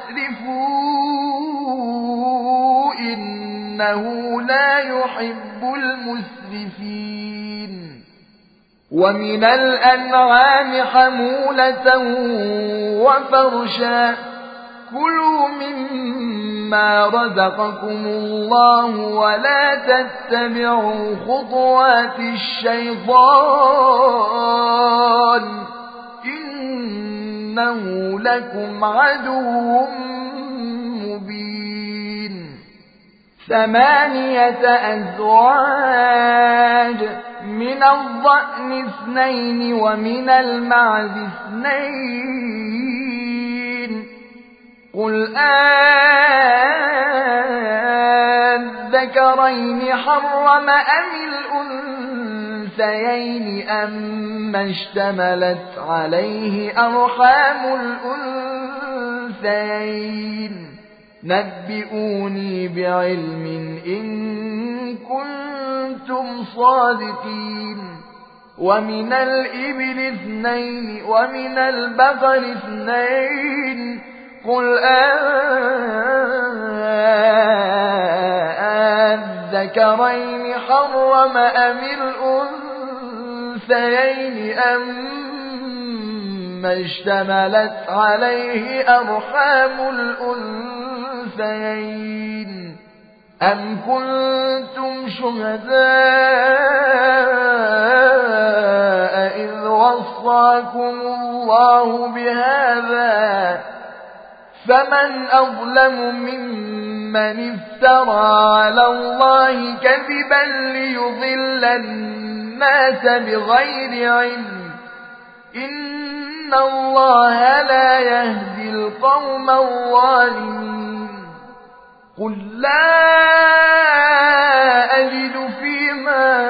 تسرفوا إنه لا يحب المسرفين ومن الأنعام حمولة وفرشا كلوا مما رزقكم الله ولا تتبعوا خطوات الشيطان إنه لكم عدو مبين ثمانية أزواج من الضأن اثنين ومن المعز اثنين قل أذكرين حرم أم الأنثيين أم اشتملت عليه أرحام الأنثيين نبئوني بعلم إن كنتم صادقين ومن الإبل اثنين ومن البقر اثنين قل أذكرين حرم أم الأنثيين أم اشتملت عليه أرحام الأنثيين أم كنتم شهداء إذ وصاكم الله بهذا فمن أظلم ممن افترى على الله كذبا ليضل الناس بغير علم إن الله لا يهدي القوم الظالمين قل لا أجد فيما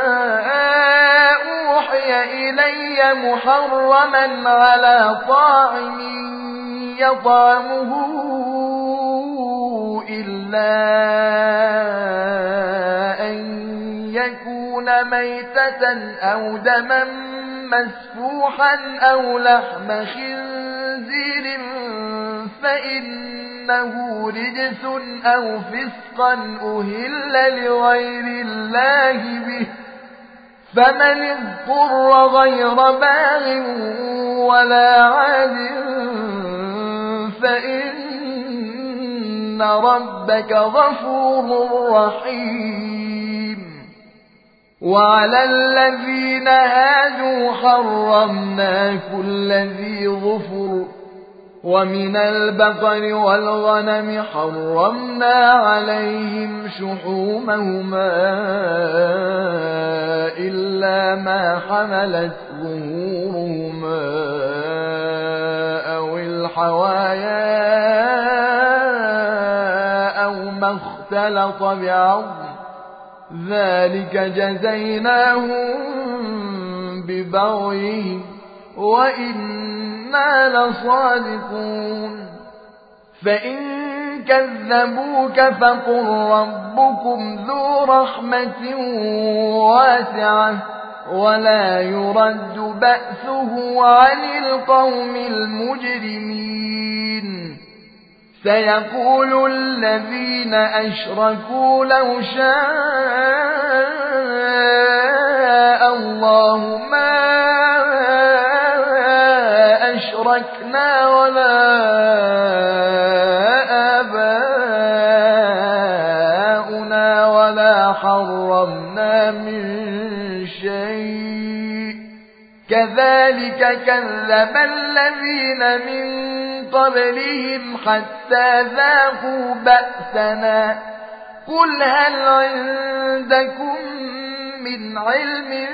أوحي إلي محرما على طاعم يطعمه إلا أن يكون ميتة أو دما مسفوحا أو لحم خنزير فإنه رجس أو فسقا أهل لغير الله به فمن اضطر غير باغ ولا عاد فإن ربك غفور رحيم وعلى الذين هادوا حرمنا كل ذي ظفر ومن البقر والغنم حرمنا عليهم شحومهما إلا ما حملت ظهورهما أو الحوايا أو ما اختلط بعظم ذلك جزيناهم ببغيهم وإنا لصادقون فإن كذبوك فقل ربكم ذو رحمة واسعة ولا يرد بأسه عن القوم المجرمين سيقول الذين أشركوا لو شاء الله ما أشركنا ولا آباؤنا ولا حرمنا من شيء كذلك كذب الذين من قبلهم حتى ذاقوا بأسنا قل هل عندكم من علم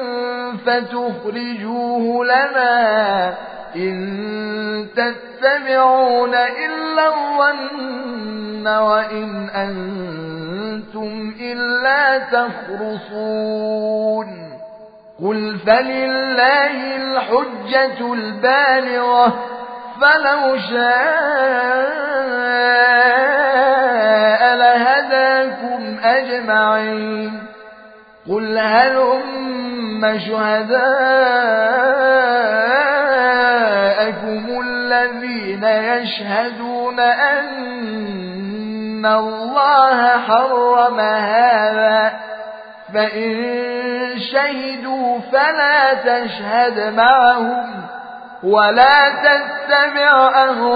فتخرجوه لنا إن تتبعون إلا الظن وإن أنتم إلا تخرصون قل فلله الحجة البالغة فلو شاء لهداكم أجمعين قل هلم شهداءكم الذين يشهدون أن الله حرم هذا فإن شهدوا فلا تشهد معهم ولا تتبع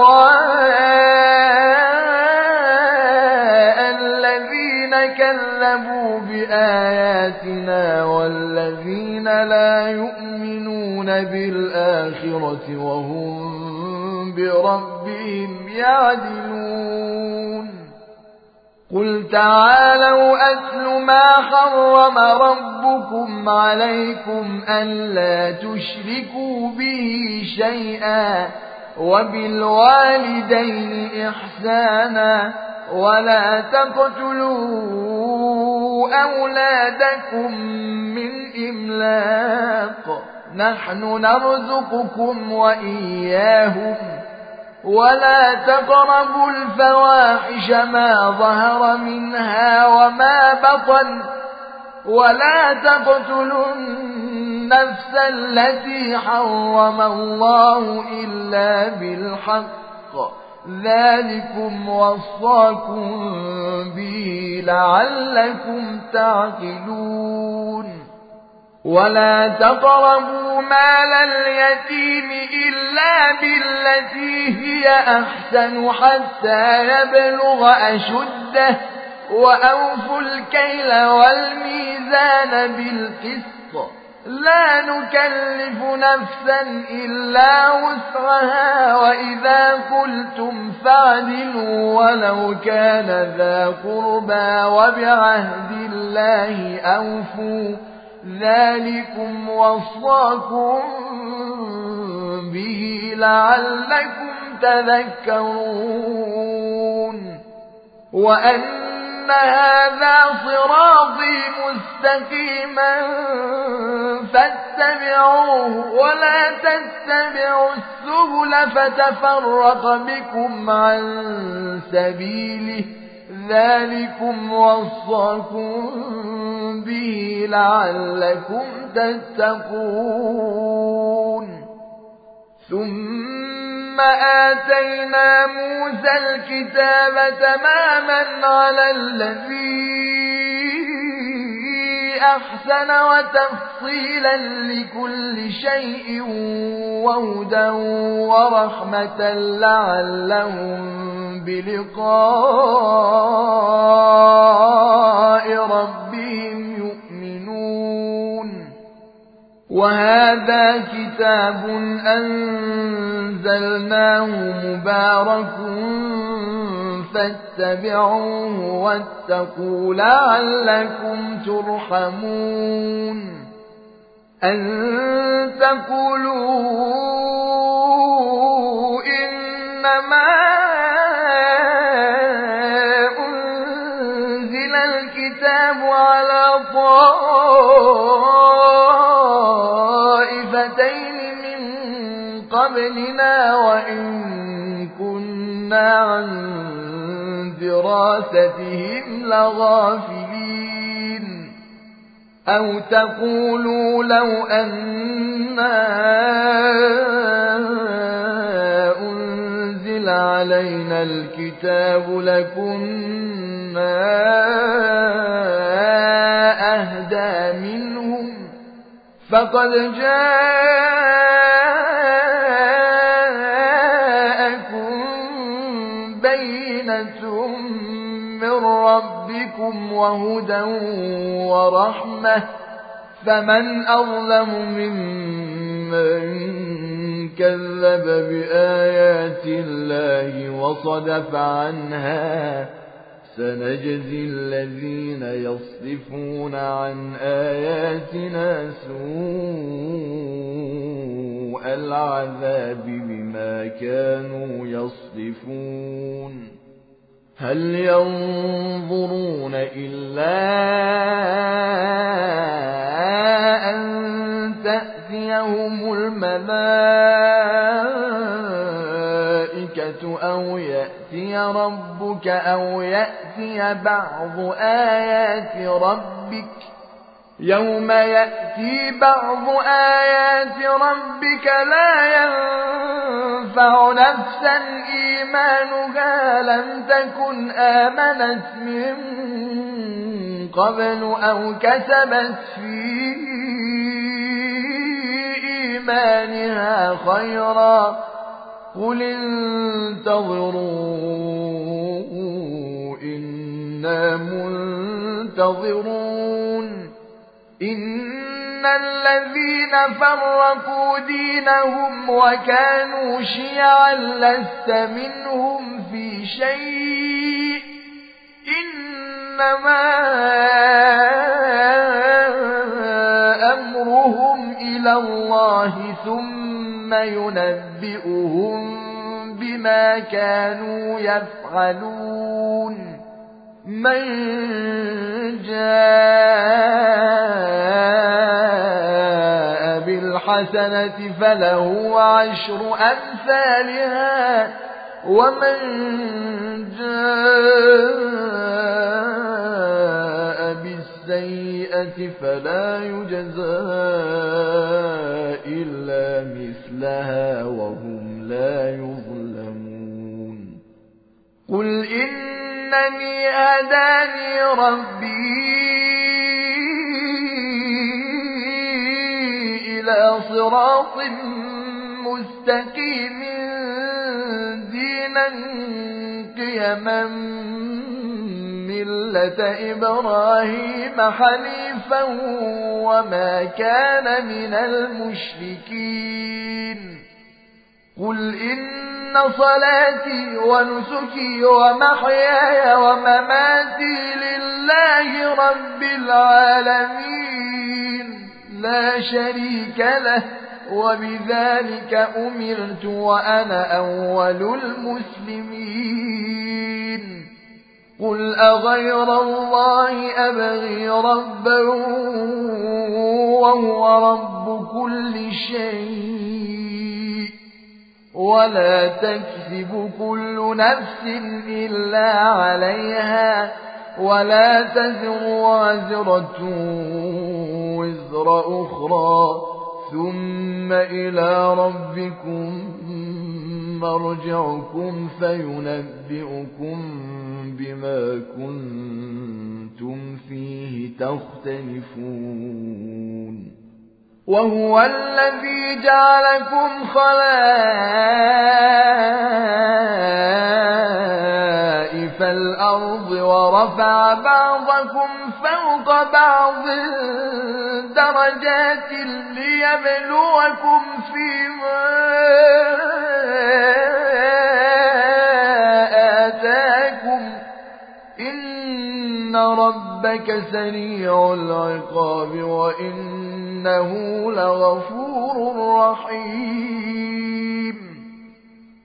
أهواء الذين كذبوا بآياتنا والذين لا يؤمنون بالآخرة وهم بربهم يعدلون قل تعالوا أتل ما حرم ربكم عليكم ألا تشركوا به شيئا وبالوالدين إحسانا ولا تقتلوا أولادكم من إملاق نحن نرزقكم وإياهم ولا تقربوا الفواحش ما ظهر منها وما بطن ولا تقتلوا النفس التي حرم الله إلا بالحق ذلكم وصاكم به لعلكم تعقلون ولا تقربوا مال اليتيم إلا بالتي هي أحسن حتى يبلغ أشده وأوفوا الكيل والميزان بالقسط لا نكلف نفسا إلا وسعها وإذا قلتم فاعدلوا ولو كان ذا قربى وبعهد الله أوفوا ذلكم وصاكم به لعلكم تذكرون وأن هذا صراطي مستقيما فاتبعوه ولا تتبعوا السبل فتفرق بكم عن سبيله ذلكم وصاكم به لعلكم تتقون ثم آتينا موسى الكتاب تماما على الذي أحسن وتفصيلا لكل شيء وهدى ورحمة لعلهم بلقاء ربهم يؤمنون وهذا كتاب أنزلناه مبارك فاتبعوه واتقوا لعلكم ترحمون أن تقولوا إنما أنزل الكتاب على طائفتين من قبلنا وإن كنا عن دراستهم لغافلين أو تقولوا لو أنا أنزل علينا الكتاب لكنا أهدى منهم فقد جاءكم بينة من ربكم وهدى ورحمة فمن أظلم ممن كذب بآيات الله وصدف عنها سنجزي الذين يصدفون عن آياتنا سوء العذاب بما كانوا يصدفون هل ينظرون إلا أن تأتيهم الملائكة أو يأتي ربك أو يأتي بعض آيات ربك يوم يأتي بعض آيات ربك لا ينفع نفسا إيمانها لم تكن آمنت من قبل أو كسبت في إيمانها خيرا قل انتظروا إنا منتظرون إن الذين فرقوا دينهم وكانوا شيعا لست منهم في شيء إنما أمرهم إلى الله ثم ينبئهم بما كانوا يفعلون من جاء بالحسنة فله عشر أمثالها ومن جاء بالسيئة فلا يجزى إلا مثلها وهم لا يظلمون قل إنني هداني ربي إلى صراط مستقيم دينا قيما ملة إبراهيم حنيفا وما كان من المشركين قل إن صلاتي ونسكي ومحياي ومماتي لله رب العالمين لا شريك له وبذلك أمرت وأنا أول المسلمين قل أغير الله أبغي ربا وهو رب كل شيء ولا تكسب كل نفس إلا عليها ولا تزر وازرة وزر أخرى ثم إلى ربكم مرجعكم فينبئكم بما كنتم فيه تختلفون وهو الذي جعلكم خلائف الأرض ورفع بعضكم فوق بعض درجات ليبلوكم فيما آتاكم إن ربك سريع العقاب وإنه لغفور رحيم